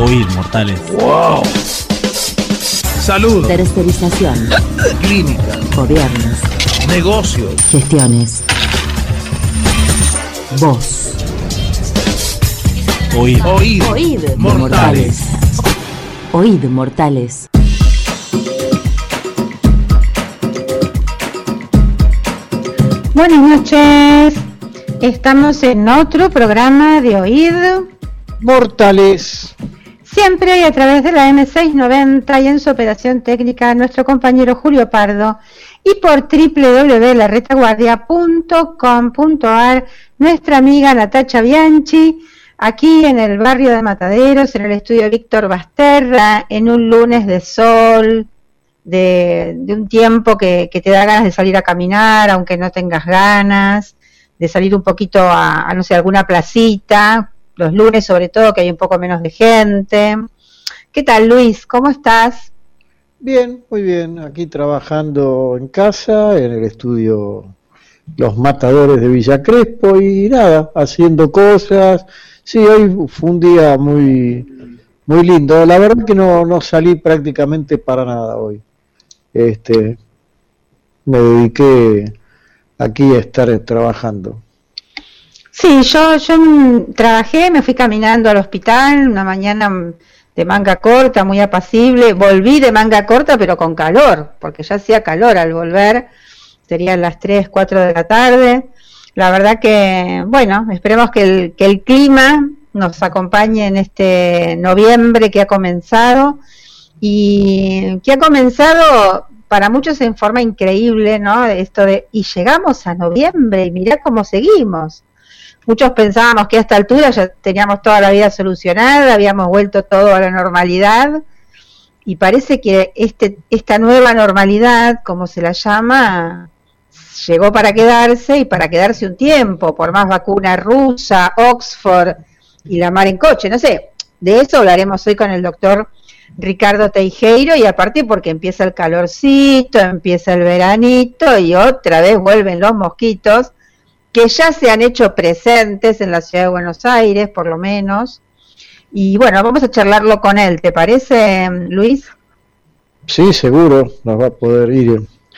Oíd, mortales. ¡Wow! Salud. Tercerización. Clínica. Gobiernos. Negocios. Gestiones. Voz. Oíd. Oíd. Mortales. Oíd, mortales. Buenas noches. Estamos en otro programa de Oíd Mortales. Siempre y a través de la M690 y en su operación técnica nuestro compañero Julio Pardo y por www.laretaguardia.com.ar nuestra amiga Natacha Bianchi, aquí en el barrio de Mataderos, en el estudio Víctor Basterra, en un lunes de sol, de un tiempo que te da ganas de salir a caminar, aunque no tengas ganas, de salir un poquito a no sé, alguna placita, los lunes sobre todo, que hay un poco menos de gente. ¿Qué tal, Luis? ¿Cómo estás? Bien, muy bien. Aquí trabajando en casa, en el estudio Los Matadores de Villa Crespo y nada, haciendo cosas. Sí, hoy fue un día muy lindo. La verdad que no salí prácticamente para nada hoy. Me dediqué aquí a estar trabajando. Sí, yo trabajé, me fui caminando al hospital, una mañana de manga corta, muy apacible, volví de manga corta pero con calor, porque ya hacía calor al volver, serían las 3, 4 de la tarde. La verdad que, bueno, esperemos que el clima nos acompañe en este noviembre que ha comenzado, y que ha comenzado para muchos en forma increíble, ¿no? Esto de, y llegamos a noviembre y mirá cómo seguimos. Muchos pensábamos que a esta altura ya teníamos toda la vida solucionada, habíamos vuelto todo a la normalidad, y parece que esta nueva normalidad, como se la llama, llegó para quedarse y para quedarse un tiempo, por más vacuna rusa, Oxford y la mar en coche, no sé, de eso hablaremos hoy con el doctor Ricardo Teijeiro, y aparte porque empieza el calorcito, empieza el veranito y otra vez vuelven los mosquitos, que ya se han hecho presentes en la ciudad de Buenos Aires, por lo menos. Y bueno, vamos a charlarlo con él, ¿te parece, Luis? Sí, seguro, nos va a poder ir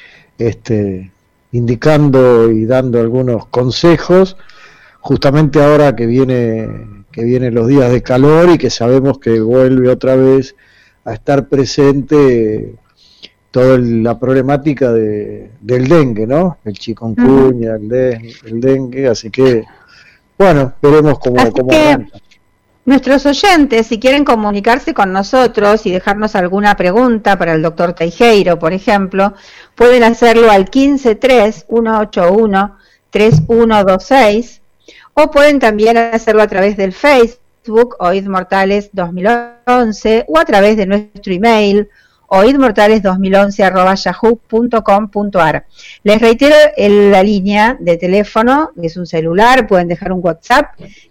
indicando y dando algunos consejos, justamente ahora que vienen los días de calor y que sabemos que vuelve otra vez a estar presente toda la problemática del dengue, ¿no? El chikungunya, el dengue, así que, bueno, veremos cómo arranca. Nuestros oyentes, si quieren comunicarse con nosotros y dejarnos alguna pregunta para el doctor Teijeiro, por ejemplo, pueden hacerlo al 153-181-3126, o pueden también hacerlo a través del Facebook, Oíd Mortales 2011, o a través de nuestro email, oidmortales2011@yahoo.com.ar. Les reitero la línea de teléfono, que es un celular, pueden dejar un WhatsApp,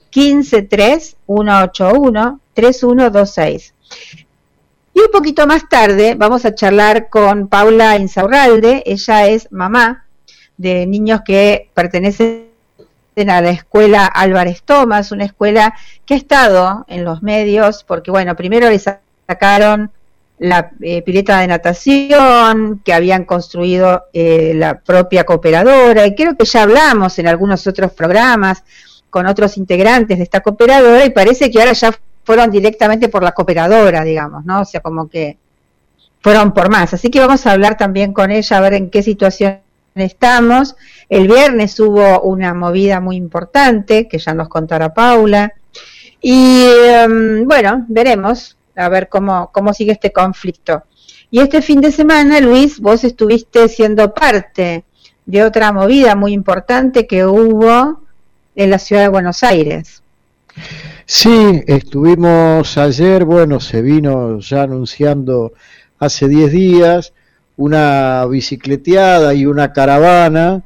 153-181-3126. Y un poquito más tarde vamos a charlar con Paula Insaurralde. Ella es mamá de niños que pertenecen a la escuela Álvarez Thomas, una escuela que ha estado en los medios, porque bueno, primero les sacaron la pileta de natación que habían construido la propia cooperadora, y creo que ya hablamos en algunos otros programas con otros integrantes de esta cooperadora, y parece que ahora ya fueron directamente por la cooperadora, digamos, ¿no? O sea, como que fueron por más. Así que vamos a hablar también con ella, a ver en qué situación estamos. El viernes hubo una movida muy importante, que ya nos contará Paula, y bueno, veremos a ver cómo sigue este conflicto. Y este fin de semana, Luis, vos estuviste siendo parte de otra movida muy importante que hubo en la ciudad de Buenos Aires. Sí, estuvimos ayer, bueno, se vino ya anunciando hace 10 días una bicicleteada y una caravana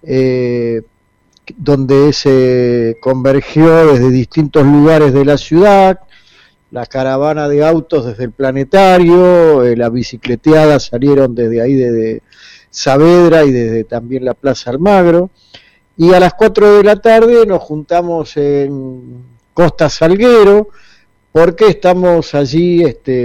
donde se convergió desde distintos lugares de la ciudad, la caravana de autos desde el Planetario, la bicicleteada salieron desde ahí, desde Saavedra y desde también la Plaza Almagro, y a las 4 de la tarde nos juntamos en Costa Salguero, porque estamos allí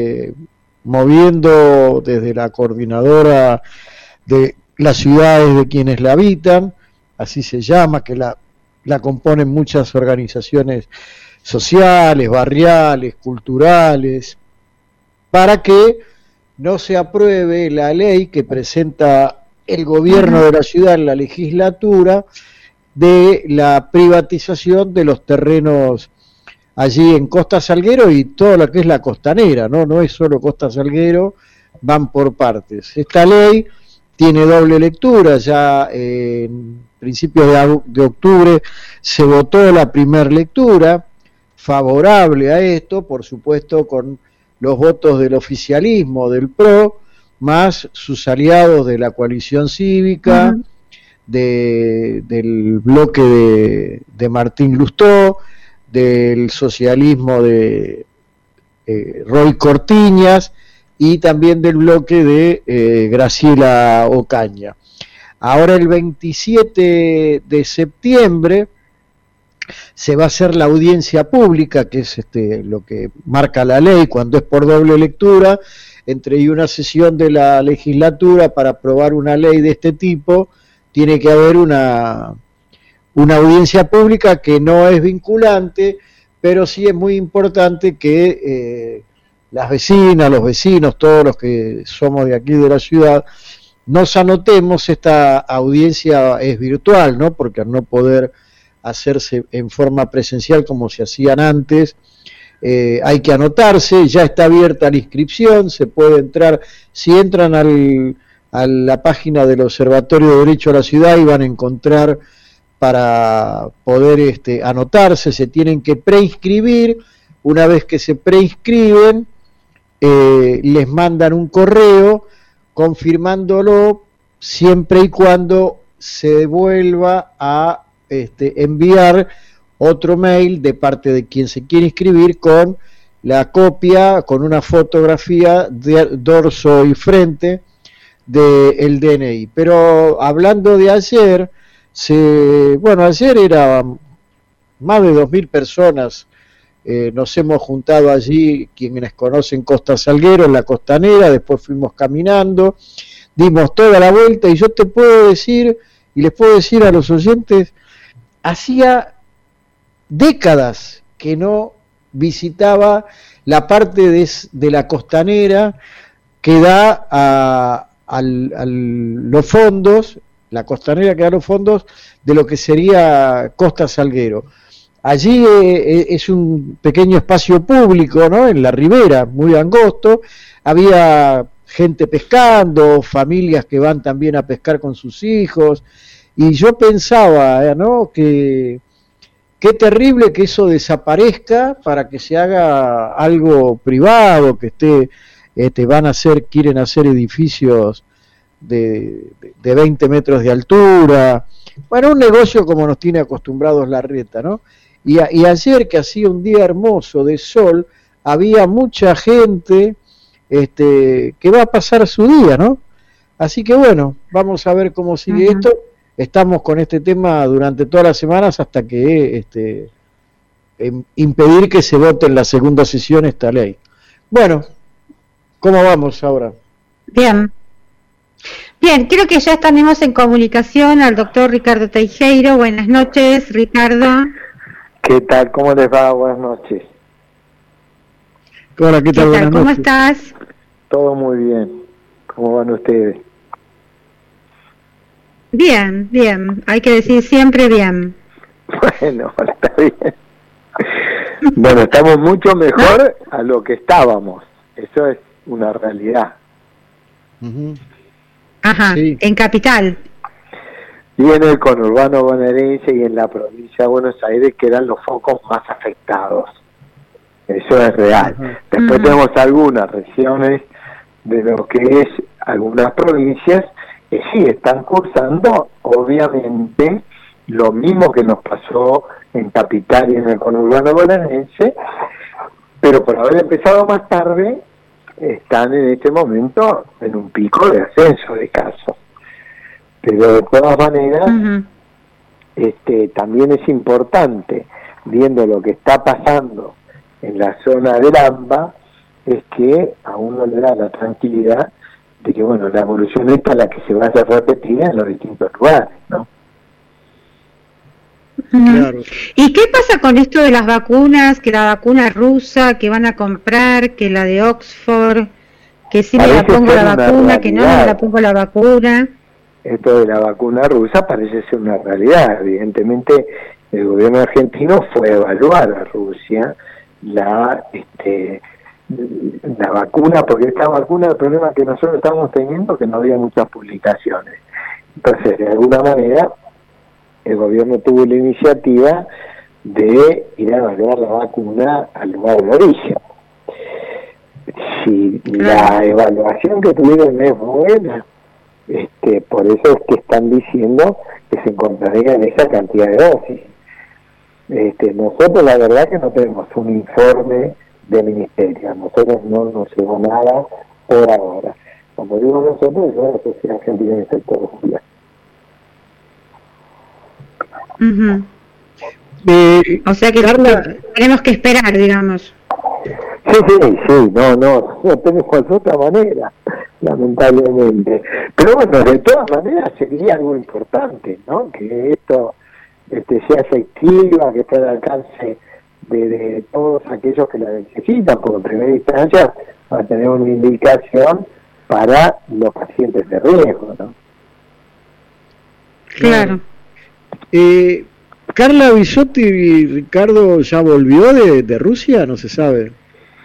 moviendo desde la coordinadora de las ciudades de quienes la habitan, así se llama, que la componen muchas organizaciones sociales, barriales, culturales, para que no se apruebe la ley que presenta el gobierno de la ciudad en la legislatura de la privatización de los terrenos allí en Costa Salguero y todo lo que es la costanera, no es solo Costa Salguero, van por partes. Esta ley tiene doble lectura, ya en principios de octubre se votó la primera lectura favorable a esto, por supuesto con los votos del oficialismo, del PRO, más sus aliados de la coalición cívica, del bloque de Martín Lustó, del socialismo de Roy Cortiñas y también del bloque de Graciela Ocaña. Ahora el 27 de septiembre se va a hacer la audiencia pública, que es lo que marca la ley cuando es por doble lectura, entre una sesión de la legislatura para aprobar una ley de este tipo, tiene que haber una audiencia pública que no es vinculante, pero sí es muy importante que las vecinas, los vecinos, todos los que somos de aquí de la ciudad, nos anotemos. Esta audiencia es virtual, ¿no? Porque al no poder hacerse en forma presencial como se hacían antes, hay que anotarse, ya está abierta la inscripción, se puede entrar, si entran a la página del Observatorio de Derecho a la Ciudad y van a encontrar para poder anotarse, se tienen que preinscribir. Una vez que se preinscriben, les mandan un correo confirmándolo, siempre y cuando se vuelva a enviar otro mail de parte de quien se quiere inscribir con la copia, con una fotografía de dorso y frente del DNI. Pero hablando de ayer, ayer era más de 2.000 personas, nos hemos juntado allí, quienes conocen Costa Salguero, en la costanera, después fuimos caminando, dimos toda la vuelta y yo te puedo decir, y les puedo decir a los oyentes, hacía décadas que no visitaba la parte de la costanera que da a los fondos, la costanera que da los fondos de lo que sería Costa Salguero. Allí es un pequeño espacio público, ¿no? En la ribera, muy angosto, había gente pescando, familias que van también a pescar con sus hijos, y yo pensaba, ¿no? Que qué terrible que eso desaparezca para que se haga algo privado, que quieren hacer edificios de 20 metros de altura, bueno, un negocio como nos tiene acostumbrados Larreta, ¿no? Y ayer, que hacía un día hermoso de sol, había mucha gente que va a pasar su día, ¿no? Así que bueno, vamos a ver cómo sigue esto. Estamos con este tema durante todas las semanas hasta que impedir que se vote en la segunda sesión esta ley. Bueno, ¿cómo vamos ahora? Bien, creo que ya tenemos en comunicación al doctor Ricardo Teijeiro. Buenas noches, Ricardo. ¿Qué tal? ¿Cómo les va? Buenas noches. Hola, ¿qué tal? Buenas ¿Cómo noches. estás? Todo muy bien. ¿Cómo van ustedes? Bien, hay que decir siempre bien. Bueno, está bien. Bueno, estamos mucho mejor a lo que estábamos. Eso es una realidad. Ajá, sí. En Capital. Y en el conurbano bonaerense y en la provincia de Buenos Aires, que eran los focos más afectados. Eso es real. Después tenemos algunas regiones de lo que es algunas provincias que sí están cursando, obviamente, lo mismo que nos pasó en Capital y en el conurbano bonaerense, pero por haber empezado más tarde, están en este momento en un pico de ascenso de casos. Pero de todas maneras, también es importante, viendo lo que está pasando en la zona del AMBA es que a uno le da la tranquilidad de que, bueno, la evolución esta es la que se vaya a repetir en los distintos lugares, ¿no? Claro. ¿Y qué pasa con esto de las vacunas, que la vacuna rusa que van a comprar, que la de Oxford, que sí me la pongo la vacuna, que no me la pongo la vacuna? Esto de la vacuna rusa parece ser una realidad. Evidentemente el gobierno argentino fue a evaluar a Rusia la vacuna, porque esta vacuna, el problema que nosotros estamos teniendo que no había muchas publicaciones. Entonces, de alguna manera, el gobierno tuvo la iniciativa de ir a evaluar la vacuna al lugar de origen. Si la evaluación que tuvieron es buena, por eso es que están diciendo que se encontrarían esa cantidad de dosis. Nosotros la verdad que no tenemos un informe del ministerio, nosotros no nos llegó nada por ahora. Como digo nosotros, yo la Sociedad Argentina de Infectología. O sea que tenemos que esperar, digamos. Sí, no tenemos otra manera, lamentablemente. Pero bueno, de todas maneras sería algo importante, ¿no? Que esto sea efectiva, que esté al alcance de todos aquellos que la necesitan, porque en primera instancia va a tener una indicación para los pacientes de riesgo, ¿no? Claro. Carla Bisotti y Ricardo ya volvió de Rusia, no se sabe.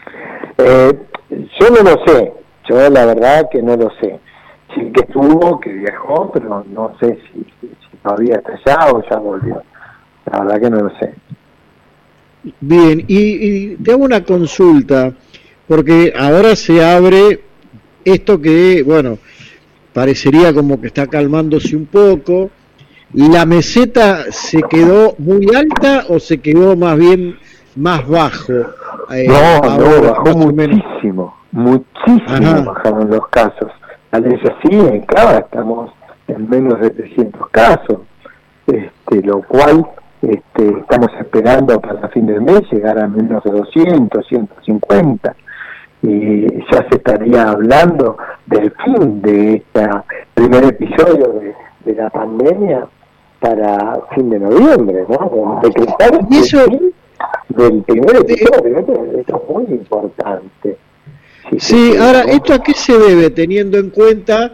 Yo no lo sé, yo la verdad que no lo sé. Sí que estuvo, que viajó, pero no sé si todavía está allá o ya volvió. La verdad que no lo sé. Bien, y te hago una consulta, porque ahora se abre esto que, bueno, parecería como que está calmándose un poco. ¿La meseta se quedó muy alta o se quedó más bien más bajo? Bajó muchísimo, Ajá. Bajaron los casos. Tal vez así, en Cava estamos en menos de 300 casos, lo cual estamos esperando para fin del mes llegar a menos de 200, 150, y ya se estaría hablando del fin de este primer episodio de la pandemia para fin de noviembre, ¿no? Decretar el fin del primer episodio, esto es muy importante. Sí, ahora, ¿esto a qué se debe? Teniendo en cuenta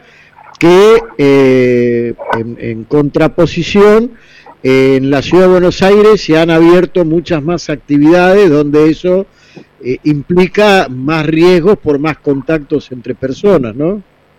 que en contraposición, en la Ciudad de Buenos Aires se han abierto muchas más actividades donde eso implica más riesgos por más contactos entre personas, ¿no?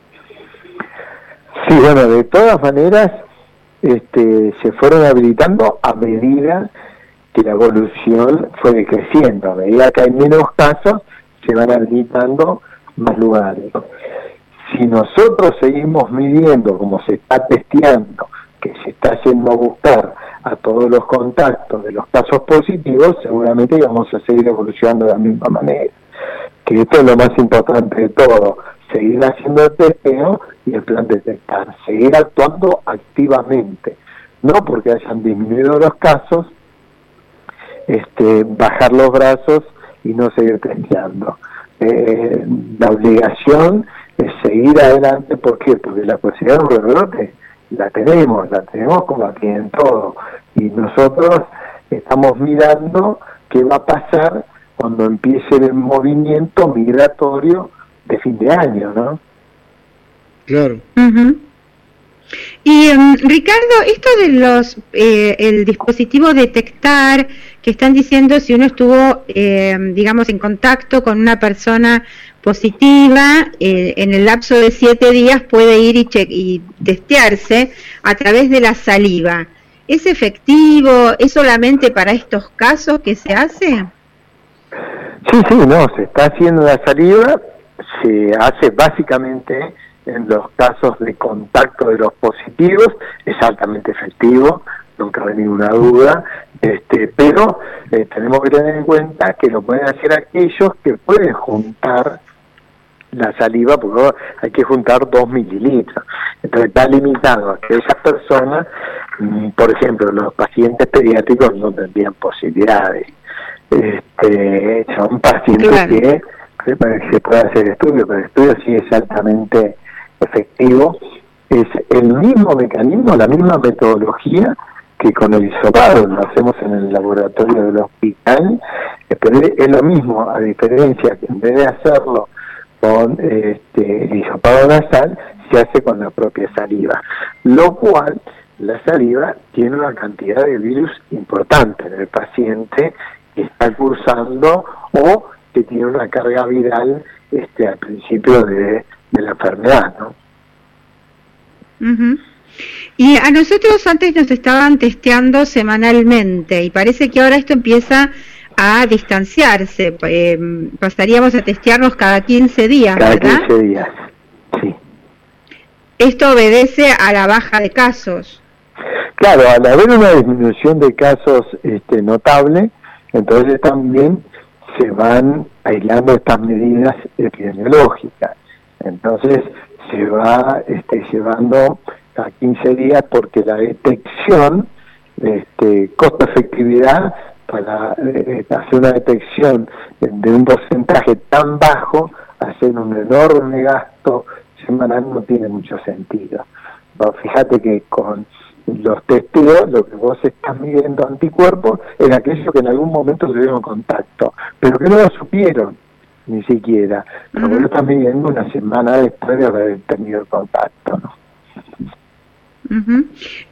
Sí, bueno, de todas maneras se fueron habilitando a medida que la evolución fue decreciendo. A medida que hay menos casos, se van habilitando más lugares. Si nosotros seguimos midiendo como se está testeando, que se está yendo a buscar a todos los contactos de los casos positivos, seguramente vamos a seguir evolucionando de la misma manera. Que esto es lo más importante de todo, seguir haciendo el testeo y el plan detectar, seguir actuando activamente, no porque hayan disminuido los casos, bajar los brazos y no seguir testeando. La obligación es seguir adelante. ¿Por qué? Porque la posibilidad de un rebrote la tenemos como aquí en todo, y nosotros estamos mirando qué va a pasar cuando empiece el movimiento migratorio de fin de año, ¿no? Claro. Y Ricardo, esto de los el dispositivo detectar, que están diciendo si uno estuvo, digamos, en contacto con una persona positiva, en el lapso de 7 días puede ir y testearse a través de la saliva. ¿Es efectivo? ¿Es solamente para estos casos que se hace? Sí, no, se está haciendo la saliva, se hace básicamente en los casos de contacto de los positivos, es altamente efectivo, no cabe ninguna duda, pero tenemos que tener en cuenta que lo pueden hacer aquellos que pueden juntar la saliva, porque hay que juntar 2 mililitros, entonces está limitado a que esas personas, por ejemplo, los pacientes pediátricos no tendrían posibilidades. son pacientes que se puede hacer estudio, pero el estudio sí es altamente efectivo. Es el mismo mecanismo, la misma metodología que con el hisopado, lo hacemos en el laboratorio del hospital, pero es lo mismo, a diferencia que en vez de hacerlo con el hisopado nasal, se hace con la propia saliva, lo cual la saliva tiene una cantidad de virus importante en el paciente que está cursando o que tiene una carga viral al principio de la enfermedad, ¿no? Uh-huh. Y a nosotros antes nos estaban testeando semanalmente y parece que ahora esto empieza a distanciarse. Pasaríamos a testearnos cada 15 días, cada ¿verdad? 15 días, sí. Esto obedece a la baja de casos. Claro, al haber una disminución de casos notable, entonces también se van aislando estas medidas epidemiológicas. Entonces se va llevando a 15 días porque la detección, costo-efectividad para hacer una detección de un porcentaje tan bajo, hacer un enorme gasto semanal no tiene mucho sentido. Pero fíjate que con los testeos, lo que vos estás midiendo anticuerpos es aquellos que en algún momento tuvieron contacto, pero que no lo supieron ni siquiera. Pero vos lo estás midiendo una semana después de haber tenido el contacto, ¿no? Uh-huh.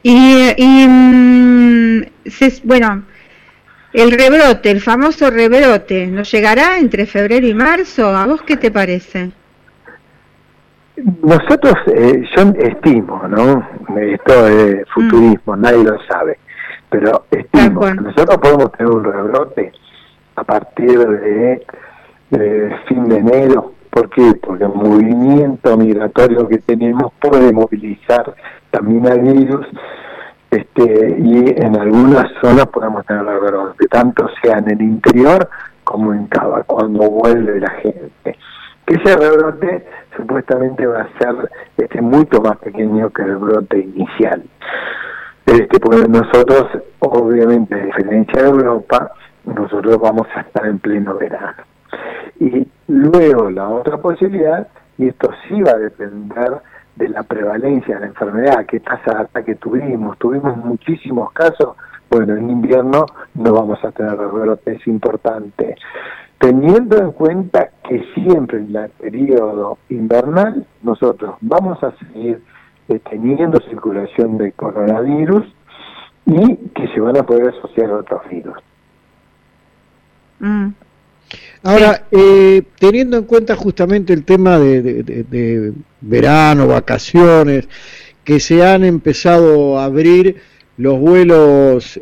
Bueno, el rebrote, el famoso rebrote, ¿nos llegará entre febrero y marzo? ¿A vos qué te parece? Nosotros, yo estimo, ¿no? Esto es futurismo, nadie lo sabe, pero estimo que nosotros podemos tener un rebrote a partir de fin de enero. ¿Por qué? Porque el movimiento migratorio que tenemos puede movilizar también al virus, y en algunas zonas podemos tener rebrote, tanto sea en el interior como en Cava, cuando vuelve la gente. Que ese rebrote supuestamente va a ser mucho más pequeño que el brote inicial. Porque nosotros, obviamente, a diferencia de Europa, nosotros vamos a estar en pleno verano. Y luego la otra posibilidad, y esto sí va a depender de la prevalencia de la enfermedad, qué tasa de ataque tuvimos muchísimos casos, bueno, en invierno no vamos a tener rebrote, es importante. Teniendo en cuenta que siempre en el periodo invernal nosotros vamos a seguir teniendo circulación de coronavirus y que se van a poder asociar a otros virus. Ahora, teniendo en cuenta justamente el tema de verano, vacaciones, que se han empezado a abrir los vuelos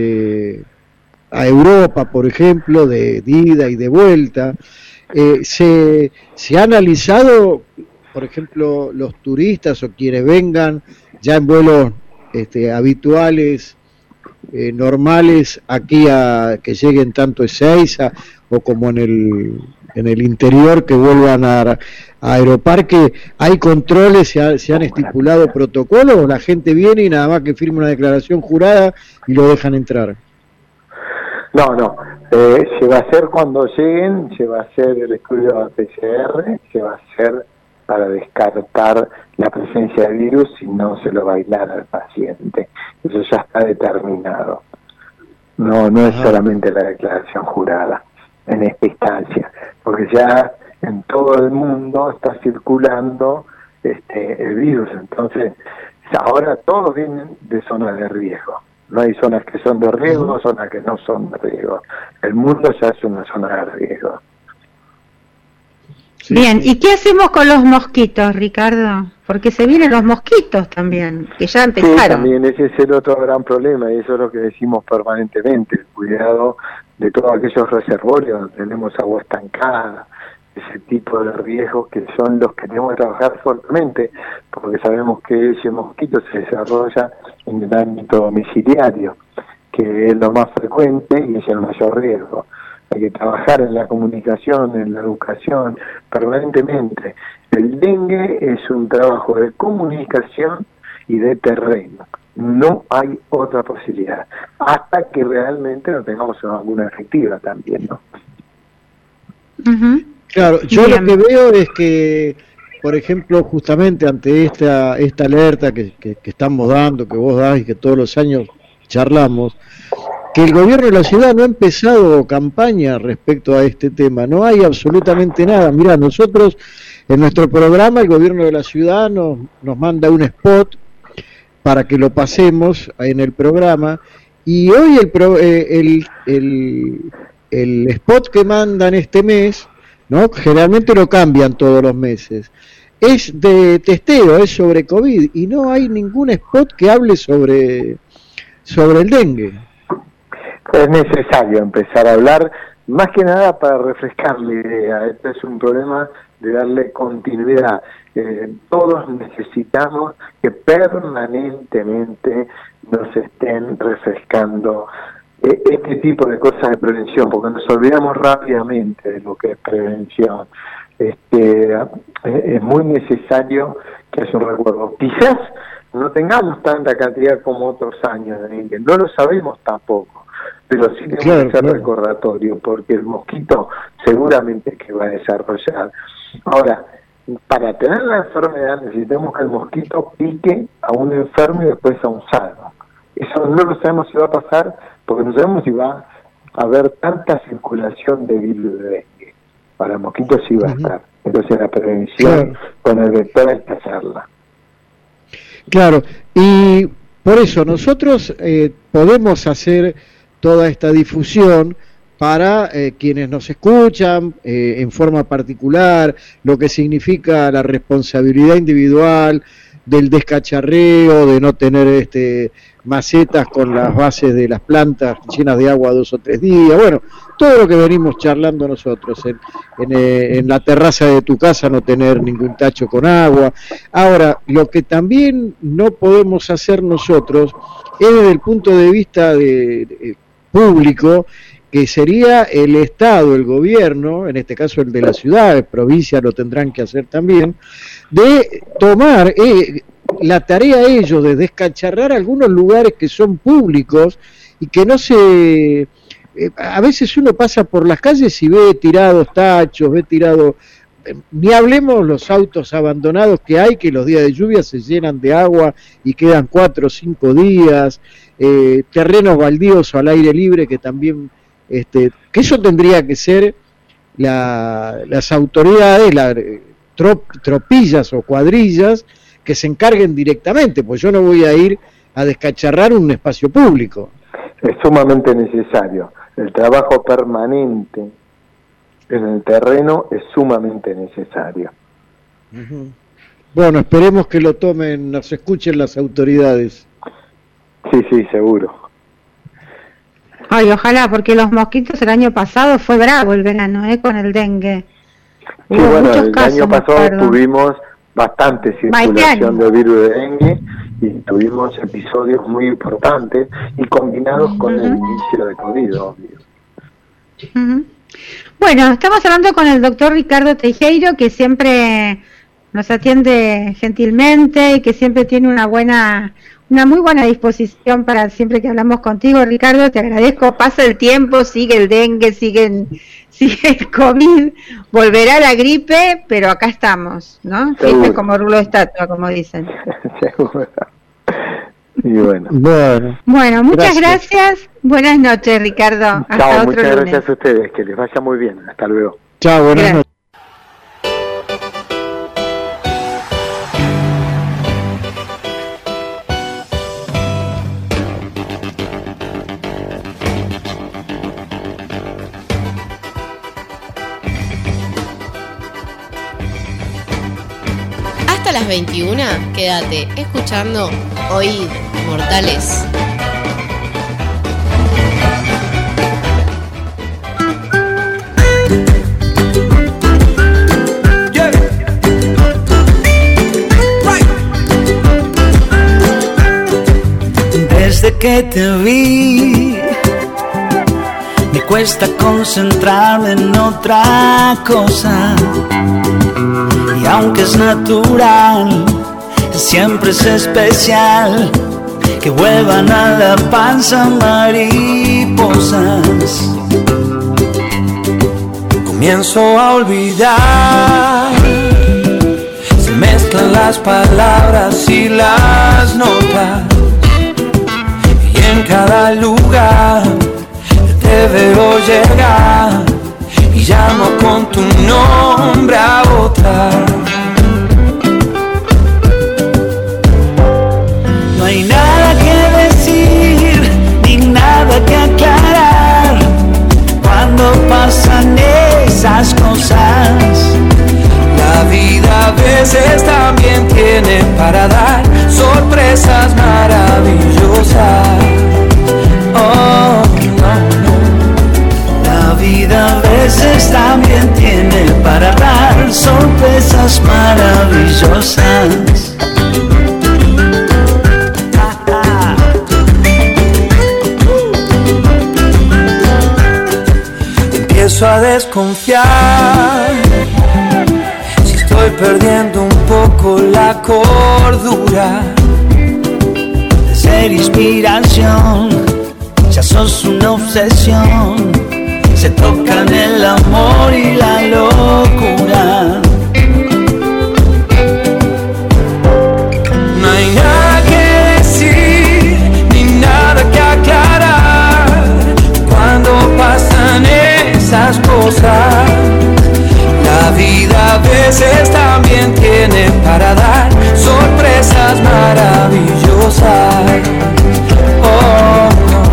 a Europa, por ejemplo, de ida y de vuelta, se ha analizado, por ejemplo, los turistas o quienes vengan ya en vuelos habituales, normales, aquí que lleguen tanto Ezeiza o como en el interior, que vuelvan a Aeroparque. ¿Hay controles? ¿Se han estipulado protocolos? ¿O la gente viene y nada más que firma una declaración jurada y lo dejan entrar? No, se va a hacer cuando lleguen, se va a hacer el estudio de PCR, se va a hacer para descartar la presencia de virus y no se lo va a aislar al paciente. Eso ya está determinado. No es solamente la declaración jurada en esta instancia, porque ya en todo el mundo está circulando el virus. Entonces, ahora todos vienen de zonas de riesgo. No hay zonas que son de riesgo, zonas que no son de riesgo. El mundo ya es una zona de riesgo. Sí. Bien, ¿y qué hacemos con los mosquitos, Ricardo? Porque se vienen los mosquitos también, que ya empezaron. Sí, también ese es el otro gran problema, y eso es lo que decimos permanentemente, el cuidado de todos aquellos reservorios donde tenemos agua estancada, ese tipo de riesgos que son los que tenemos que trabajar fuertemente, porque sabemos que ese mosquito se desarrolla en el ámbito domiciliario, que es lo más frecuente y es el mayor riesgo. Hay que trabajar en la comunicación, en la educación, permanentemente. El dengue es un trabajo de comunicación y de terreno. No hay otra posibilidad, hasta que realmente no tengamos una vacuna efectiva también, ¿no? Ujú. Claro, yo Bien. lo que veo es que, por ejemplo, justamente ante esta alerta que estamos dando, que vos das y que todos los años charlamos, que el gobierno de la ciudad no ha empezado campaña respecto a este tema, no hay absolutamente nada. Mirá, nosotros en nuestro programa el gobierno de la ciudad nos manda un spot para que lo pasemos en el programa, y hoy el spot que mandan este mes, ¿no? Generalmente lo cambian todos los meses, es de testeo, es sobre COVID, y no hay ningún spot que hable sobre el dengue. Es necesario empezar a hablar, más que nada para refrescar la idea. Este es un problema de darle continuidad. Todos necesitamos que permanentemente nos estén refrescando este tipo de cosas de prevención, porque nos olvidamos rápidamente de lo que es prevención. Es muy necesario que haya un recuerdo. Quizás no tengamos tanta cantidad como otros años de dengue, no lo sabemos tampoco, pero sí tenemos que hacer recordatorio, porque el mosquito seguramente que va a desarrollar. Ahora, para tener la enfermedad necesitamos que el mosquito pique a un enfermo y después a un sano. Eso no lo sabemos si va a pasar, porque no sabemos si va a haber tanta circulación de virus de dengue. Para el mosquito sí va a estar. Entonces la prevención con el vector hay que hacerla. Claro, y por eso nosotros podemos hacer toda esta difusión para quienes nos escuchan en forma particular, lo que significa la responsabilidad individual del descacharreo, de no tener macetas con las bases de las plantas llenas de agua 2 o 3 días, bueno, todo lo que venimos charlando nosotros, en la terraza de tu casa no tener ningún tacho con agua. Ahora, lo que también no podemos hacer nosotros es desde el punto de vista público, que sería el Estado, el gobierno, en este caso el de la ciudad, provincia lo tendrán que hacer también, de tomar la tarea ellos de descacharrar algunos lugares que son públicos y que no se... a veces uno pasa por las calles y ve tirados tachos, ve tirados... ni hablemos los autos abandonados que hay, que los días de lluvia se llenan de agua y quedan 4 o 5 días, terrenos baldíos o al aire libre que también... que eso tendría que ser las autoridades, tropillas o cuadrillas que se encarguen directamente, pues yo no voy a ir a descacharrar un espacio público. Es sumamente necesario. El trabajo permanente en el terreno es sumamente necesario. Bueno, esperemos que lo tomen, nos escuchen las autoridades. Sí, seguro. Ay, ojalá, porque los mosquitos el año pasado fue bravo el verano, con el dengue. Sí, bueno, el año pasado tuvimos bastante circulación de virus de dengue y tuvimos episodios muy importantes y combinados con el inicio de COVID, obvio. Bueno, estamos hablando con el doctor Ricardo Teijeiro, que siempre nos atiende gentilmente y que siempre tiene una muy buena disposición para siempre que hablamos contigo, Ricardo. Te agradezco. Pasa el tiempo, sigue el dengue, sigue el COVID, volverá la gripe, pero acá estamos, ¿no? Firmes como rulo de estatua, como dicen. Seguro. Y bueno, muchas gracias. Buenas noches, Ricardo. Hasta chao, otro muchas lunes. gracias a ustedes, que les vaya muy bien. Hasta luego. Chao, buenas noches. Hasta las 21, quédate escuchando Oíd Mortales. Desde que te vi, me cuesta concentrarme en otra cosa. Y aunque es natural, siempre es especial que vuelvan a la panza mariposas. Comienzo a olvidar, se mezclan las palabras y las notas, y en cada lugar te veo llegar y llamo con tu nombre a otra. No hay nada que decir, ni nada que aclarar cuando pasan esas cosas. La vida a veces también tiene para dar sorpresas maravillosas. Oh, no, no. La vida a veces también tiene para dar sorpresas maravillosas. Empiezo a desconfiar si estoy perdiendo un poco la cordura. De ser inspiración, ya sos una obsesión. Se tocan el amor y la locura. No hay nada que decir, ni nada que aclarar cuando pasan esas cosas. La vida a veces también tiene para dar sorpresas maravillosas. Oh,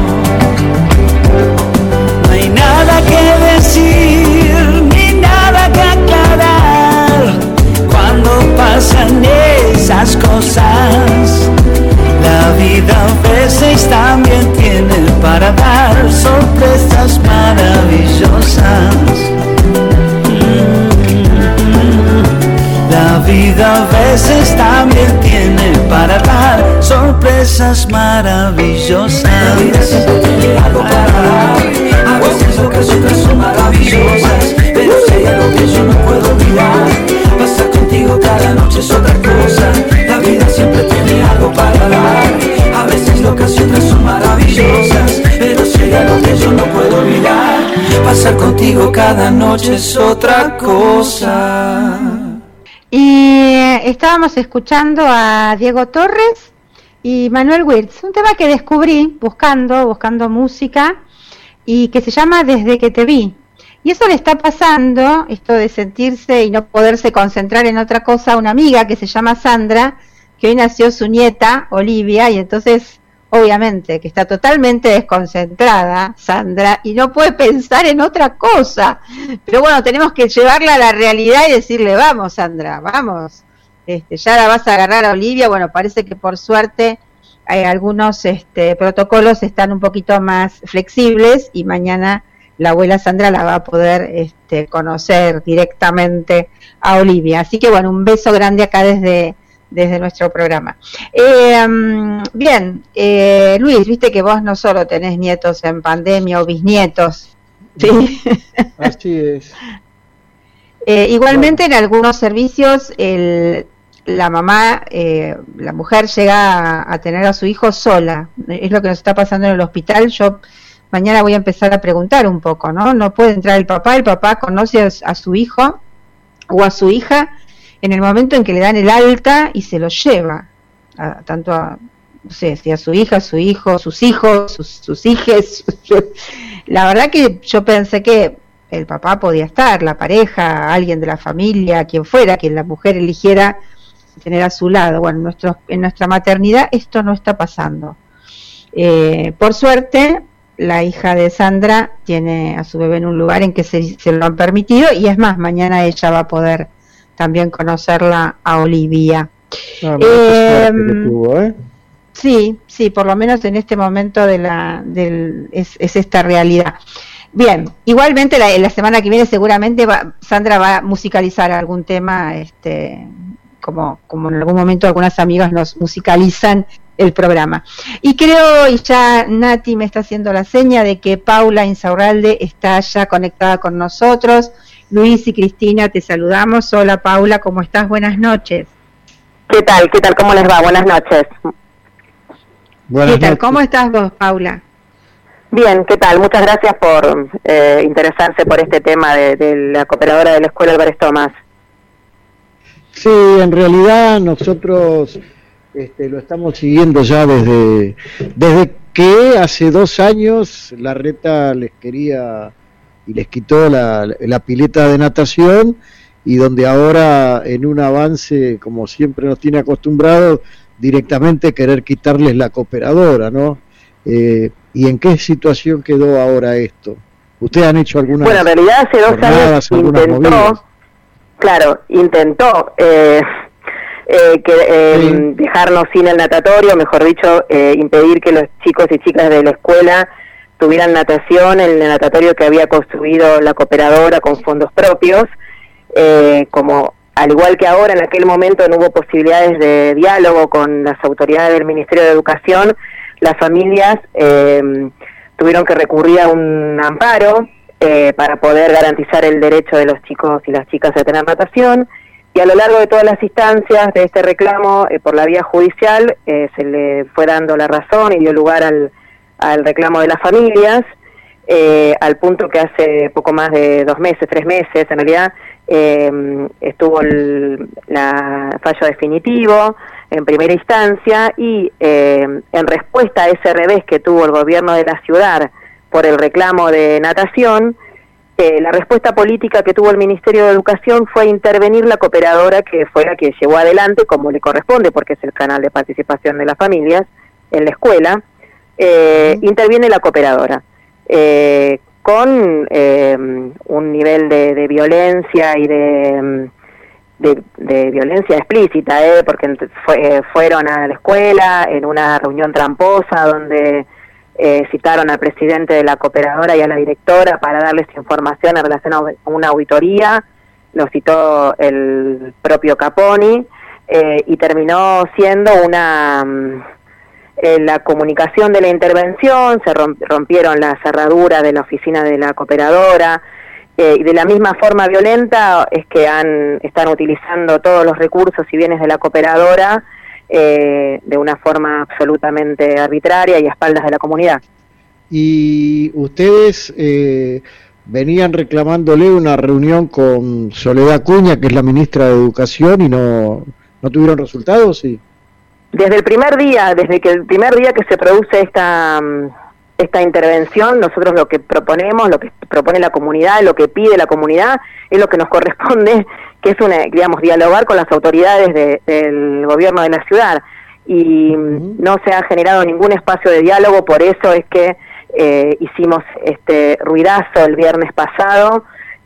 no hay nada que decir, ni nada que aclarar cuando pasan esas cosas. La vida a veces también tiene para dar sorpresas maravillosas. La vida a veces también tiene para dar sorpresas maravillosas. La vida siempre tiene algo para dar. A veces locas, otras son maravillosas. Pero si hay algo que yo no puedo olvidar, pasar contigo cada noche es otra cosa. La vida siempre tiene algo para dar. A veces locas y otras son maravillosas. Pero si hay algo que yo no puedo olvidar, pasar contigo cada noche es otra cosa. Y estábamos escuchando a Diego Torres y Manuel Wirtz, un tema que descubrí buscando música y que se llama Desde que te vi. Y eso le está pasando, esto de sentirse y no poderse concentrar en otra cosa, a una amiga que se llama Sandra, que hoy nació su nieta, Olivia, y entonces obviamente que está totalmente desconcentrada Sandra y no puede pensar en otra cosa, pero bueno, tenemos que llevarla a la realidad y decirle, vamos Sandra, vamos, ya la vas a agarrar a Olivia. Bueno, parece que por suerte hay algunos protocolos están un poquito más flexibles y mañana la abuela Sandra la va a poder conocer directamente a Olivia, así que bueno, un beso grande acá desde nuestro programa. Bien, Luis, viste que vos no solo tenés nietos en pandemia o bisnietos, ¿sí? Así es. Igualmente bueno, en algunos servicios la mamá, la mujer llega a tener a su hijo sola, es lo que nos está pasando en el hospital. Yo mañana voy a empezar a preguntar un poco, ¿no? No puede entrar el papá conoce a su hijo o a su hija en el momento en que le dan el alta y se lo lleva, tanto a, no sé, si a su hija, su hijo, sus hijos, sus hijes. La verdad que yo pensé que el papá podía estar, la pareja, alguien de la familia, quien fuera, que la mujer eligiera tener a su lado. Bueno, en nuestra maternidad esto no está pasando. Por suerte, la hija de Sandra tiene a su bebé en un lugar en que se lo han permitido, y es más, mañana ella va a poder también conocerla a Olivia. Sí, por lo menos en este momento es esta realidad. Bien, igualmente la semana que viene seguramente Sandra va a musicalizar algún tema, como en algún momento algunas amigas nos musicalizan el programa. Y creo, y ya Nati me está haciendo la seña de que Paula Insaurralde está ya conectada con nosotros. Luis y Cristina, te saludamos. Hola Paula, ¿cómo estás? Buenas noches. ¿Qué tal? ¿Cómo les va? Buenas noches. Buenas ¿Qué tal? noches. ¿Cómo estás vos, Paula? Bien, ¿qué tal? Muchas gracias por interesarse por este tema de la cooperadora de la escuela Álvarez Tomás. Sí, en realidad nosotros lo estamos siguiendo ya desde que hace 2 años la Reta les quería y les quitó la pileta de natación, y donde ahora, en un avance como siempre nos tiene acostumbrados, directamente querer quitarles la cooperadora, ¿no? ¿Y en qué situación quedó ahora esto? ¿Ustedes han hecho alguna? Bueno, en realidad hace 2 años intentó dejarnos sin el natatorio, mejor dicho, impedir que los chicos y chicas de la escuela tuvieran natación en el natatorio que había construido la cooperadora con fondos propios. Como al igual que ahora, en aquel momento no hubo posibilidades de diálogo con las autoridades del Ministerio de Educación, las familias tuvieron que recurrir a un amparo para poder garantizar el derecho de los chicos y las chicas a tener natación, y a lo largo de todas las instancias de este reclamo por la vía judicial se le fue dando la razón y dio lugar al reclamo de las familias, al punto que hace poco más de 2 meses, 3 meses en realidad, estuvo el fallo definitivo en primera instancia, y en respuesta a ese revés que tuvo el gobierno de la ciudad por el reclamo de natación, la respuesta política que tuvo el Ministerio de Educación fue intervenir la cooperadora, que fue la que llevó adelante, como le corresponde, porque es el canal de participación de las familias en la escuela. Interviene la cooperadora con un nivel de violencia y de violencia explícita, porque fueron a la escuela en una reunión tramposa donde citaron al presidente de la cooperadora y a la directora para darles información en relación a una auditoría. Lo citó el propio Caponi, y terminó siendo la comunicación de la intervención. Se rompieron la cerradura de la oficina de la cooperadora, y de la misma forma violenta es que están utilizando todos los recursos y bienes de la cooperadora de una forma absolutamente arbitraria y a espaldas de la comunidad. Y ustedes venían reclamándole una reunión con Soledad Acuña, que es la ministra de Educación, y no tuvieron resultados, ¿sí? Desde el primer día que se produce esta intervención, nosotros lo que proponemos, lo que propone la comunidad, lo que pide la comunidad, es lo que nos corresponde, que es dialogar con las autoridades del gobierno de la ciudad, y no se ha generado ningún espacio de diálogo. Por eso es que hicimos este ruidazo el viernes pasado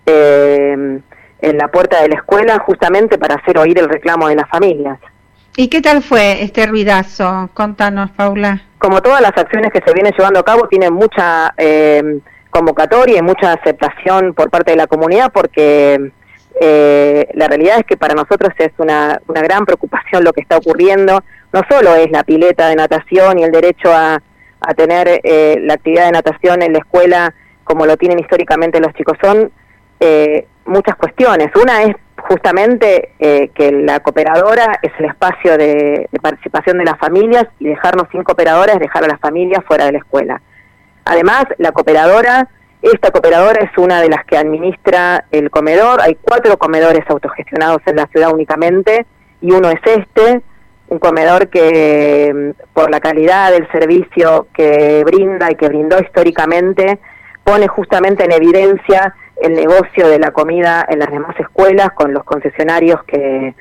en la puerta de la escuela, justamente para hacer oír el reclamo de las familias. ¿Y qué tal fue este ruidazo? Contanos, Paula. Como todas las acciones que se vienen llevando a cabo, tienen mucha convocatoria y mucha aceptación por parte de la comunidad, porque la realidad es que para nosotros es una gran preocupación lo que está ocurriendo. No solo es la pileta de natación y el derecho a tener la actividad de natación en la escuela como lo tienen históricamente los chicos, son muchas cuestiones. Una es justamente que la cooperadora es el espacio de participación de las familias, y dejarnos sin cooperadora es dejar a las familias fuera de la escuela. Además, esta cooperadora es una de las que administra el comedor. Hay 4 comedores autogestionados en la ciudad únicamente, y uno es un comedor que, por la calidad del servicio que brinda y que brindó históricamente, pone justamente en evidencia el negocio de la comida en las demás escuelas, con los concesionarios que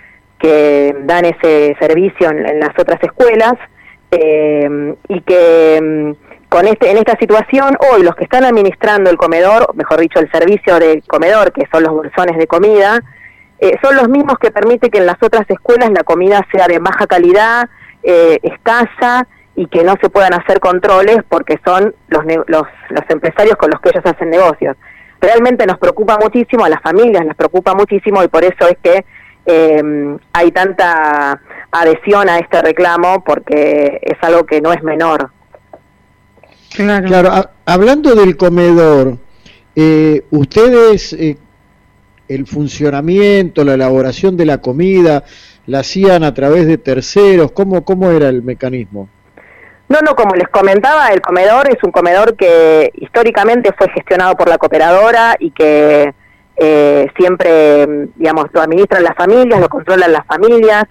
dan ese servicio en las otras escuelas, y que en esta situación hoy los que están administrando el comedor, mejor dicho el servicio del comedor, que son los bolsones de comida, son los mismos que permiten que en las otras escuelas la comida sea de baja calidad, escasa, y que no se puedan hacer controles porque son los empresarios con los que ellos hacen negocios. Realmente nos preocupa muchísimo, a las familias les preocupa muchísimo, y por eso es que hay tanta adhesión a este reclamo, porque es algo que no es menor. Claro, hablando del comedor, ustedes el funcionamiento, la elaboración de la comida, la hacían a través de terceros. ¿Cómo era el mecanismo? No, como les comentaba, el comedor es un comedor que históricamente fue gestionado por la cooperadora y que siempre, digamos, lo administran las familias, lo controlan las familias.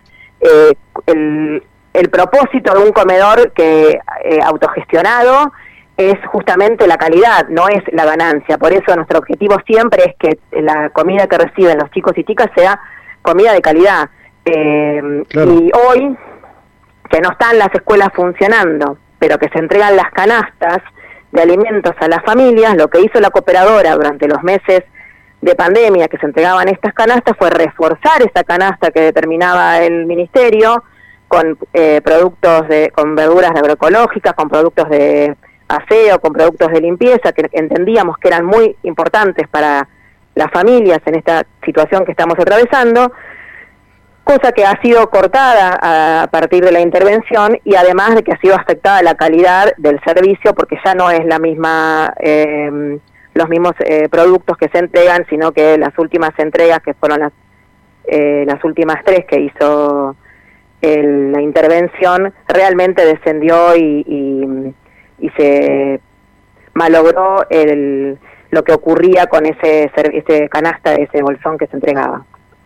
El propósito de un comedor que autogestionado es justamente la calidad, no es la ganancia. Por eso nuestro objetivo siempre es que la comida que reciben los chicos y chicas sea comida de calidad. Claro. Y hoy, que no están las escuelas funcionando, pero que se entregan las canastas de alimentos a las familias, lo que hizo la cooperadora durante los meses de pandemia que se entregaban estas canastas fue reforzar esa canasta que determinaba el ministerio con productos con verduras agroecológicas, con productos de aseo, con productos de limpieza que entendíamos que eran muy importantes para las familias en esta situación que estamos atravesando, cosa que ha sido cortada a partir de la intervención y además de que ha sido afectada la calidad del servicio porque ya no es la misma los mismos productos que se entregan, sino que las últimas entregas que fueron las últimas 3 que hizo la intervención realmente descendió y se malogró lo que ocurría con ese canasta, ese bolsón que se entregaba.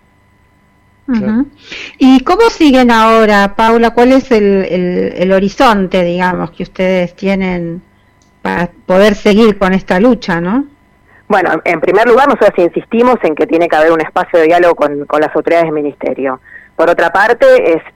Uh-huh. ¿Y cómo siguen ahora, Paula? ¿Cuál es el horizonte, digamos, que ustedes tienen para poder seguir con esta lucha, no? Bueno, en primer lugar, nosotros insistimos en que tiene que haber un espacio de diálogo con las autoridades del ministerio. Por otra parte, es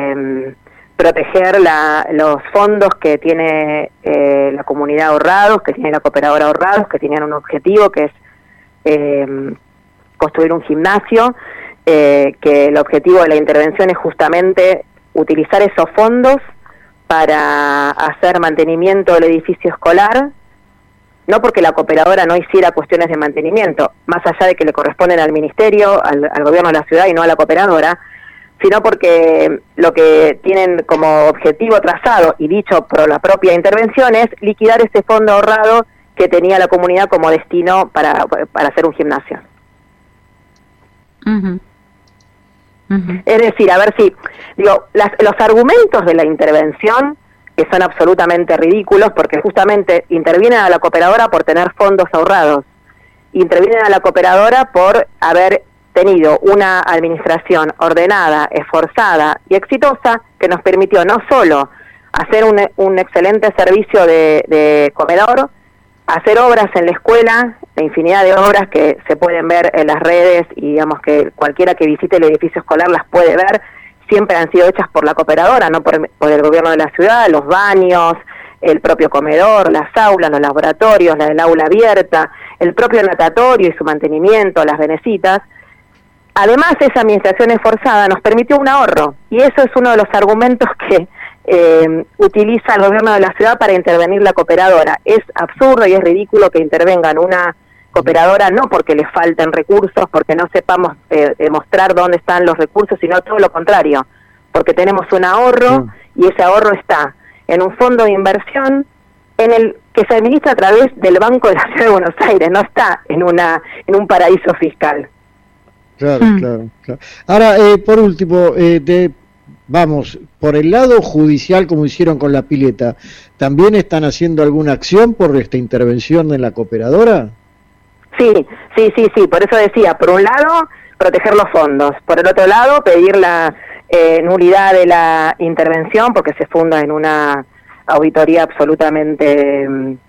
proteger los fondos que tiene la comunidad Ahorrados, que tiene la cooperadora Ahorrados, que tienen un objetivo que es construir un gimnasio, que el objetivo de la intervención es justamente utilizar esos fondos para hacer mantenimiento del edificio escolar, no porque la cooperadora no hiciera cuestiones de mantenimiento, más allá de que le corresponden al ministerio, al gobierno de la ciudad y no a la cooperadora, sino porque lo que tienen como objetivo trazado y dicho por la propia intervención es liquidar ese fondo ahorrado que tenía la comunidad como destino para hacer un gimnasio. Uh-huh. Uh-huh. Es decir, a ver si, digo, los argumentos de la intervención, que son absolutamente ridículos, porque justamente intervienen a la cooperadora por tener fondos ahorrados, intervienen a la cooperadora por haber tenido una administración ordenada, esforzada y exitosa, que nos permitió no solo hacer un excelente servicio de comedor, hacer obras en la escuela, la infinidad de obras que se pueden ver en las redes y digamos que cualquiera que visite el edificio escolar las puede ver, siempre han sido hechas por la cooperadora, no por el gobierno de la ciudad, los baños, el propio comedor, las aulas, los laboratorios, la del aula abierta, el propio natatorio y su mantenimiento, las venecitas. Además, esa administración esforzada nos permitió un ahorro, y eso es uno de los argumentos que utiliza el gobierno de la ciudad para intervenir la cooperadora. Es absurdo y es ridículo que intervengan una cooperadora, no porque le falten recursos, porque no sepamos demostrar dónde están los recursos, sino todo lo contrario, porque tenemos un ahorro y ese ahorro está en un fondo de inversión que se administra a través del Banco de la Ciudad de Buenos Aires, no está en un paraíso fiscal. Claro, claro. Ahora, por último, vamos, por el lado judicial, como hicieron con la pileta, ¿también están haciendo alguna acción por esta intervención en la cooperadora? Sí, por eso decía, por un lado, proteger los fondos, por el otro lado, pedir la nulidad de la intervención, porque se funda en una auditoría absolutamente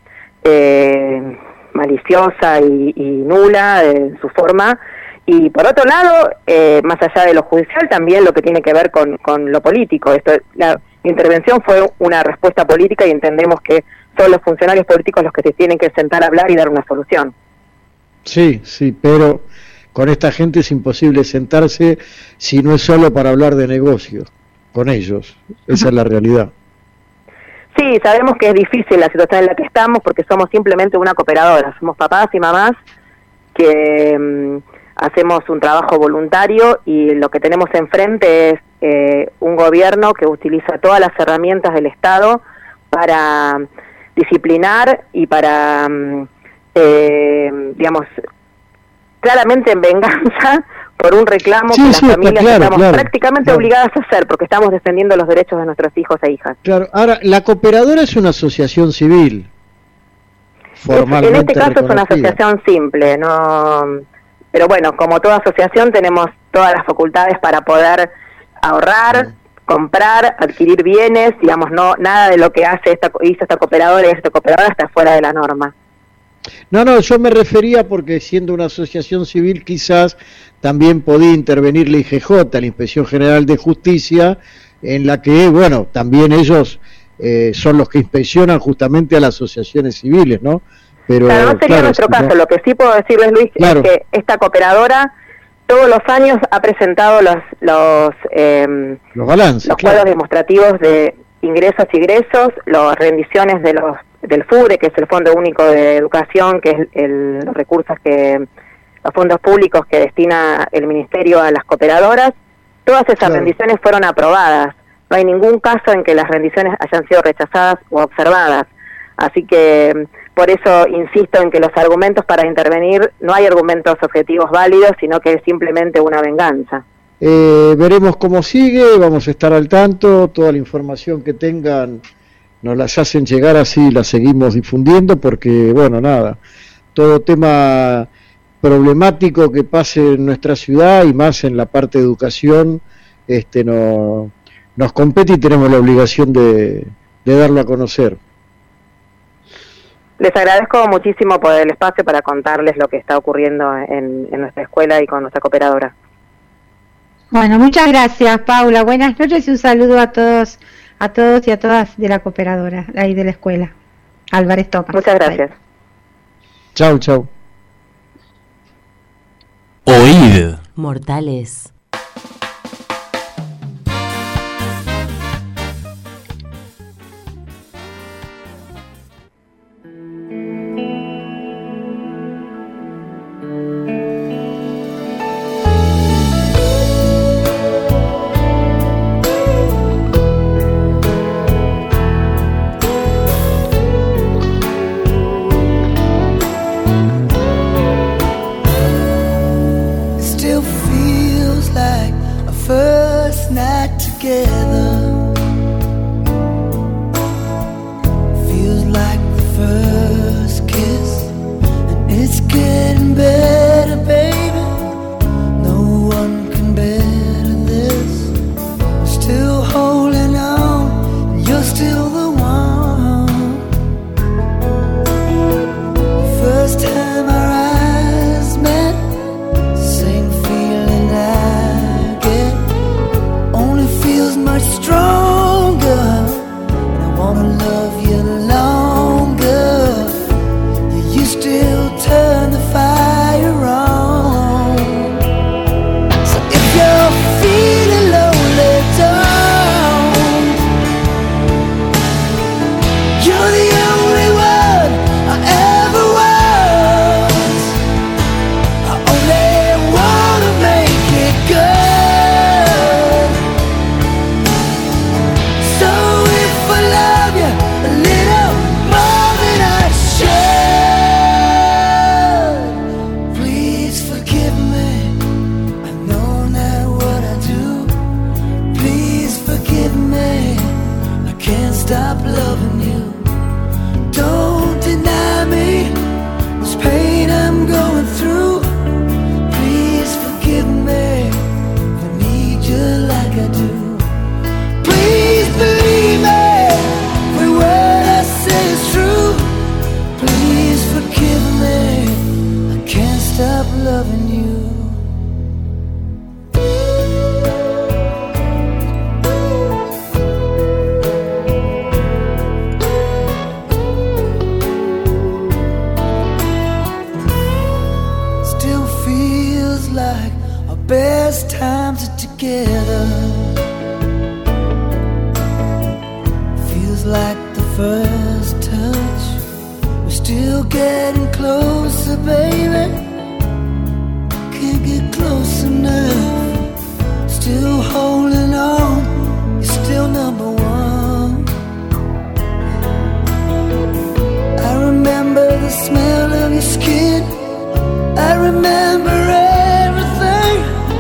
maliciosa y nula en su forma. Y por otro lado, más allá de lo judicial, también lo que tiene que ver con lo político. La intervención fue una respuesta política y entendemos que son los funcionarios políticos los que se tienen que sentar a hablar y dar una solución. Sí, pero con esta gente es imposible sentarse si no es solo para hablar de negocios con ellos. Esa es la realidad. Sí, sabemos que es difícil la situación en la que estamos porque somos simplemente una cooperadora. Somos papás y mamás que hacemos un trabajo voluntario y lo que tenemos enfrente es un gobierno que utiliza todas las herramientas del Estado para disciplinar y para, digamos, claramente en venganza por un reclamo Sí, que las sí, está familias claro, estamos claro, prácticamente claro. obligadas a hacer, porque estamos defendiendo los derechos de nuestros hijos e hijas. Claro, ahora, la cooperadora es una asociación civil, formalmente En este caso es una reconocida. asociación simple, no, pero bueno, como toda asociación tenemos todas las facultades para poder ahorrar, comprar, adquirir bienes, digamos, no nada de lo que hizo esta cooperadora y esta cooperadora está fuera de la norma. No, yo me refería porque siendo una asociación civil quizás también podía intervenir la IGJ, la Inspección General de Justicia, en la que, bueno, también ellos son los que inspeccionan justamente a las asociaciones civiles, ¿no? Pero Claro, no sería nuestro caso. Lo que sí puedo decirles, Luis, Claro. es que esta cooperadora todos los años ha presentado los balances, los claro. cuadros demostrativos de ingresos y egresos, las rendiciones de del FUDE, que es el Fondo Único de Educación, que es los recursos los fondos públicos que destina el Ministerio a las cooperadoras. Todas esas Claro. rendiciones fueron aprobadas. No hay ningún caso en que las rendiciones hayan sido rechazadas o observadas. Así que por eso insisto en que los argumentos para intervenir, no hay argumentos objetivos válidos, sino que es simplemente una venganza. Veremos cómo sigue, vamos a estar al tanto, toda la información que tengan nos las hacen llegar, así la seguimos difundiendo, porque bueno, nada, todo tema problemático que pase en nuestra ciudad y más en la parte de educación, nos compete y tenemos la obligación de darlo a conocer. Les agradezco muchísimo por el espacio para contarles lo que está ocurriendo en nuestra escuela y con nuestra cooperadora. Bueno, muchas gracias, Paula. Buenas noches y un saludo a todos y a todas de la cooperadora, ahí de la escuela. Álvarez Tomás. Muchas gracias. Chau. Oíd. Mortales. Still feels like a first night together. Feels like the first kiss, and it's getting better, baby. No one can better this. I'm still holding on, and you're still the one. The first time our eyes met, same feeling I get, only feels much stronger, and I wanna love you longer. You still turn the fire on. So if you're feeling lonely, don't. You're the only one I ever was. I only wanna make it good. So if I love you a little more than I should, please forgive me. I know not what I do. Please forgive me. I can't stop loving you. Don't deny me this pain I'm going through. Please forgive me. I need you like I do. Please believe me. Every word I say is true. Please forgive me. I can't stop loving you. Still feels like our best times are together. Feels like the first touch. We're still getting closer, baby. Can't get close enough. Still holding on. You're still number one. I remember the smell of your skin. I remember everything.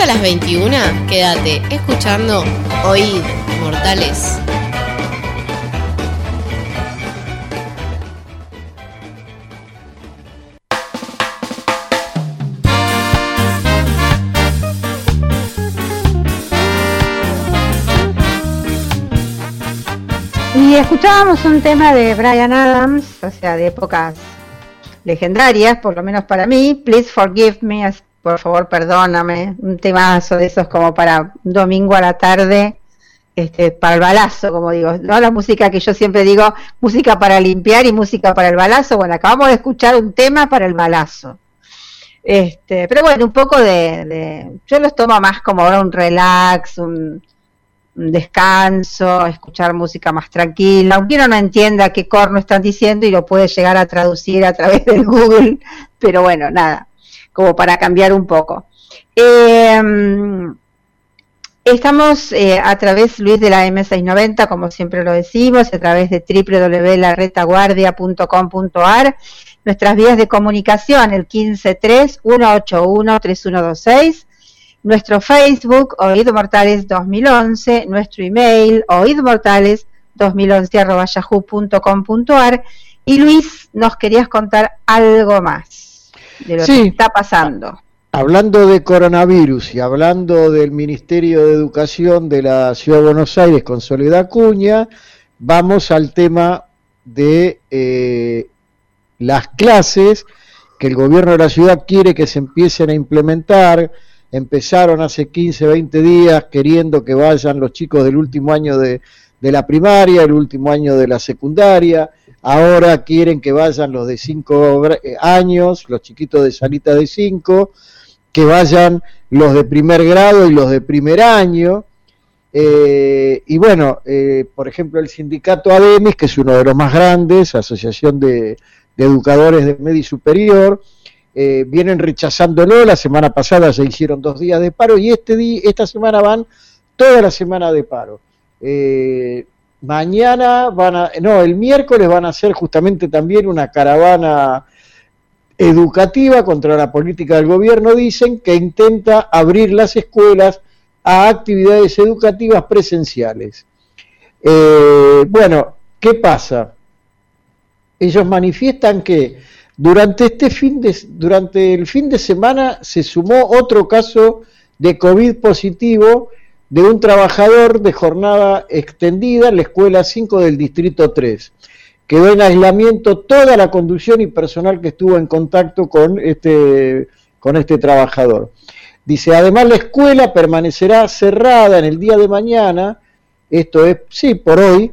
las 21, quédate escuchando Oíd Mortales. Y escuchábamos un tema de Bryan Adams, o sea, de épocas legendarias, por lo menos para mí. Please Forgive Me, por favor perdóname, un temazo de esos como para un domingo a la tarde, para el balazo, como digo, no la música que yo siempre digo, música para limpiar y música para el balazo. Bueno, acabamos de escuchar un tema para el balazo. Pero bueno, un poco yo los tomo más como ahora un relax, un descanso, escuchar música más tranquila, aunque uno no entienda qué corno están diciendo y lo puede llegar a traducir a través del Google, pero bueno, nada, como para cambiar un poco. Estamos a través, Luis, de la M690, como siempre lo decimos, a través de www.laretaguardia.com.ar, nuestras vías de comunicación, el 153-181-3126, nuestro Facebook, Oíd Mortales 2011, nuestro email, oidmortales2011@yahoo.com.ar. Y Luis, nos querías contar algo más de lo que está pasando. Hablando de coronavirus y hablando del Ministerio de Educación de la Ciudad de Buenos Aires con Soledad Acuña, vamos al tema de las clases que el gobierno de la ciudad quiere que se empiecen a implementar. Empezaron hace 15, 20 días queriendo que vayan los chicos del último año de la primaria, el último año de la secundaria. Ahora quieren que vayan los de 5 años, los chiquitos de salita de 5, que vayan los de primer grado y los de primer año. Y bueno, por ejemplo, el sindicato ADEMIS, que es uno de los más grandes, Asociación de Educadores de Medio y Superior, vienen rechazándolo. La semana pasada se hicieron 2 días de paro y esta semana van toda la semana de paro. Mañana el miércoles van a hacer justamente también una caravana educativa contra la política del gobierno, dicen, que intenta abrir las escuelas a actividades educativas presenciales. Bueno, ¿qué pasa? Ellos manifiestan que durante el fin de semana se sumó otro caso de COVID positivo de un trabajador de jornada extendida en la escuela 5 del distrito 3. Quedó en aislamiento toda la conducción y personal que estuvo en contacto con este trabajador. Dice, además la escuela permanecerá cerrada en el día de mañana, esto es, sí, por hoy,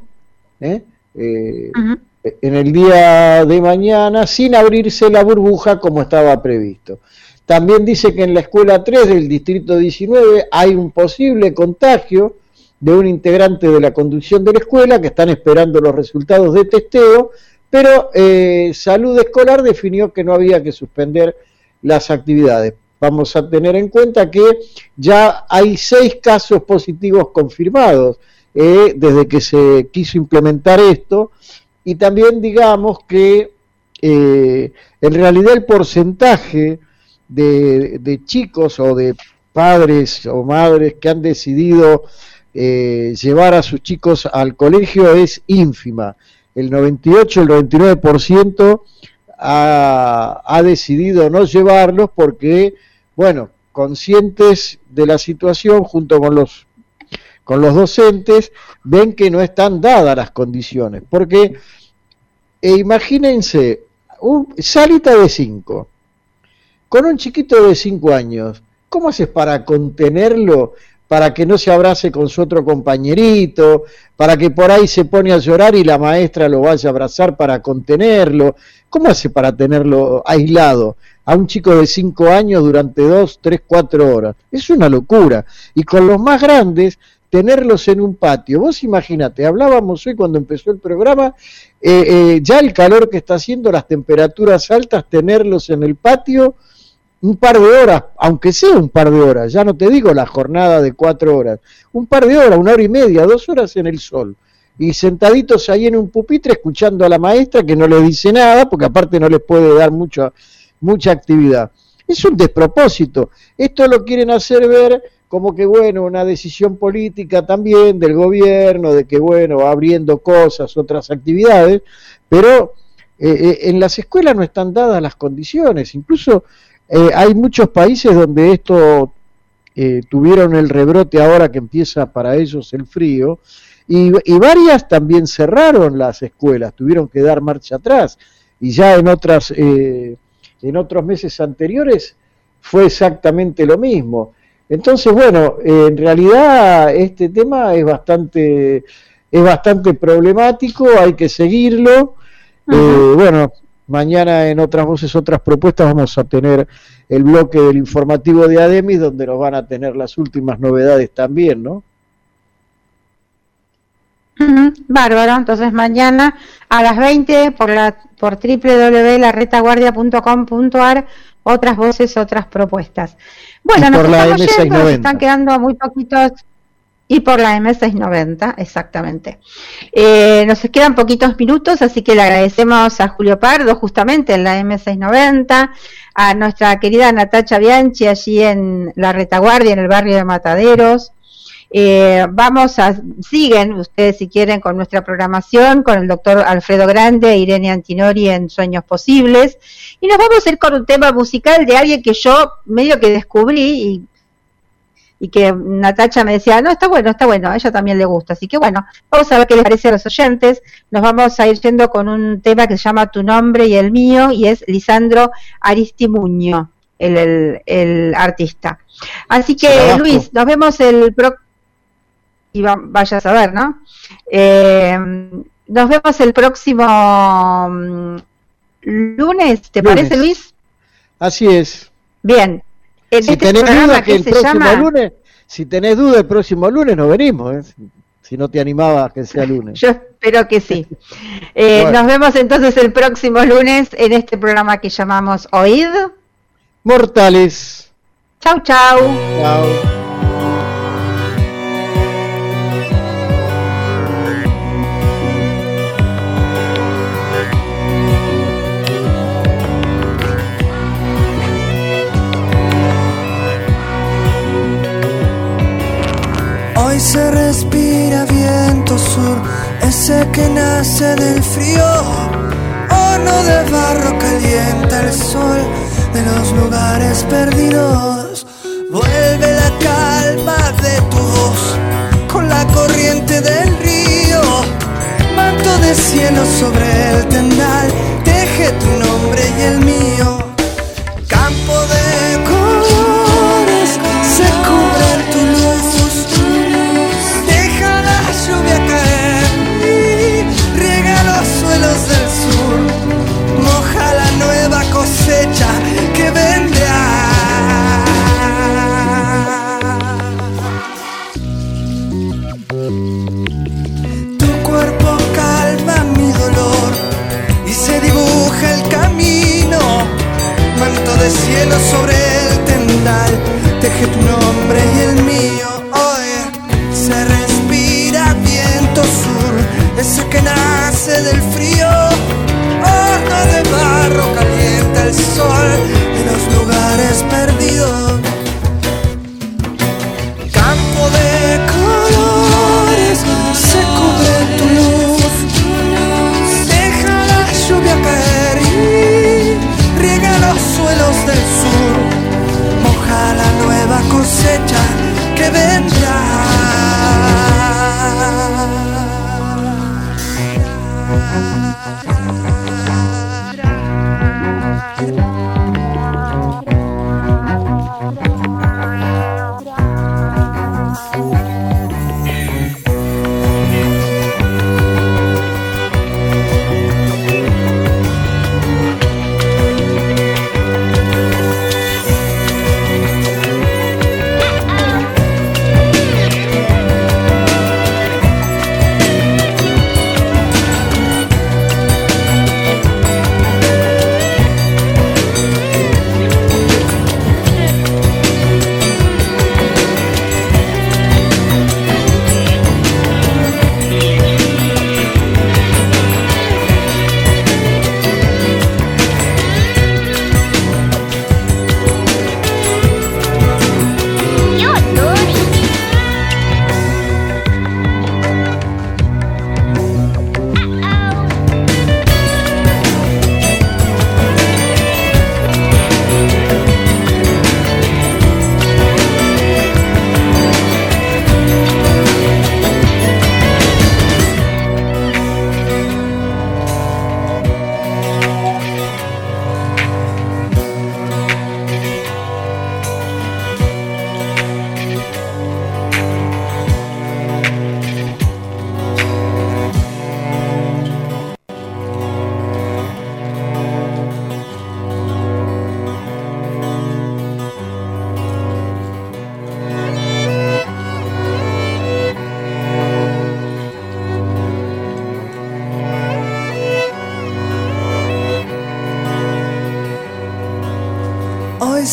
en el día de mañana, sin abrirse la burbuja como estaba previsto. También dice que en la escuela 3 del distrito 19 hay un posible contagio de un integrante de la conducción de la escuela, que están esperando los resultados de testeo, pero Salud Escolar definió que no había que suspender las actividades. Vamos a tener en cuenta que ya hay 6 casos positivos confirmados desde que se quiso implementar esto. Y también digamos que en realidad el porcentaje de chicos o de padres o madres que han decidido llevar a sus chicos al colegio es ínfima. El 98, el 99% ha decidido no llevarlos porque, bueno, conscientes de la situación, junto con los docentes, ven que no están dadas las condiciones, porque imagínense, salita de 5, con un chiquito de 5 años, ¿cómo haces para contenerlo, para que no se abrace con su otro compañerito, para que por ahí se pone a llorar y la maestra lo vaya a abrazar para contenerlo? ¿Cómo hace para tenerlo aislado a un chico de 5 años durante 2, 3, 4 horas? Es una locura. Y con los más grandes, tenerlos en un patio. Vos imagínate, hablábamos hoy cuando empezó el programa, ya el calor que está haciendo, las temperaturas altas, tenerlos en el patio un par de horas, aunque sea un par de horas, ya no te digo la jornada de 4 horas, un par de horas, 1 hora y media, 2 horas en el sol, y sentaditos ahí en un pupitre escuchando a la maestra que no les dice nada, porque aparte no les puede dar mucha actividad. Es un despropósito. Esto lo quieren hacer ver como que, bueno, una decisión política también del gobierno, de que, bueno, va abriendo cosas, otras actividades, pero en las escuelas no están dadas las condiciones. Incluso hay muchos países donde esto tuvieron el rebrote ahora que empieza para ellos el frío, y varias también cerraron las escuelas, tuvieron que dar marcha atrás, y ya en otros meses anteriores fue exactamente lo mismo. Entonces, bueno, en realidad este tema es bastante problemático, hay que seguirlo. Bueno, mañana en Otras Voces, Otras Propuestas vamos a tener el bloque del informativo de ADEMIS, donde nos van a tener las últimas novedades también, ¿no? Bárbaro. Entonces mañana a las 20 por www.laretaguardia.com.ar, Otras Voces, Otras Propuestas. Bueno, nos estamos yendo, nos están quedando muy poquitos. Y por la M690, exactamente. Nos quedan poquitos minutos, así que le agradecemos a Julio Pardo, justamente en la M690, a nuestra querida Natacha Bianchi, allí en la Retaguardia, en el barrio de Mataderos. Siguen ustedes si quieren con nuestra programación, con el doctor Alfredo Grande e Irene Antinori en Sueños Posibles. Y nos vamos a ir con un tema musical de alguien que yo medio que descubrí y que Natacha me decía, no, está bueno, a ella también le gusta, así que bueno, vamos a ver qué les parece a los oyentes. Nos vamos a ir yendo con un tema que se llama Tu Nombre y el Mío, y es Lisandro Aristimuño, el artista. Así que Luis, nos vemos y vaya a saber, ¿no? Nos vemos el próximo lunes, ¿te parece, Luis? Así es. Bien. Si tenés duda que el próximo lunes, el próximo lunes no venimos, si no te animaba a que sea lunes. Yo espero que sí. Bueno. Nos vemos entonces el próximo lunes en este programa que llamamos Oíd Mortales. Chau, chau. Chau. Hoy se respira viento sur, ese que nace del frío. Horno de barro calienta el sol de los lugares perdidos. Vuelve la calma de tu voz con la corriente del río. Manto de cielo sobre el tendal, teje tu nombre y el mío. Campo de colores se cubre en tu luz. Lluvia caer y riega los suelos del sur, moja la nueva cosecha que vendrá. Tu cuerpo calma mi dolor y se dibuja el camino. Manto de cielo sobre el tendal, teje tu nombre y el mío. Hoy se viento sur, ese que nace del frío. Horno de barro calienta el sol de los lugares perdidos. Campo de colores se cubre tu luz. Deja la lluvia caer y riega los suelos del sur. Moja la nueva cosecha que vendrá.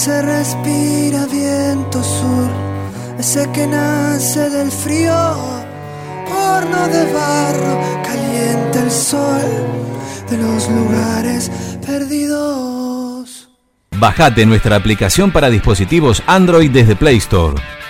se respira viento sur, ese que nace del frío, horno de barro, calienta el sol de los lugares perdidos. Bajate nuestra aplicación para dispositivos Android desde Play Store.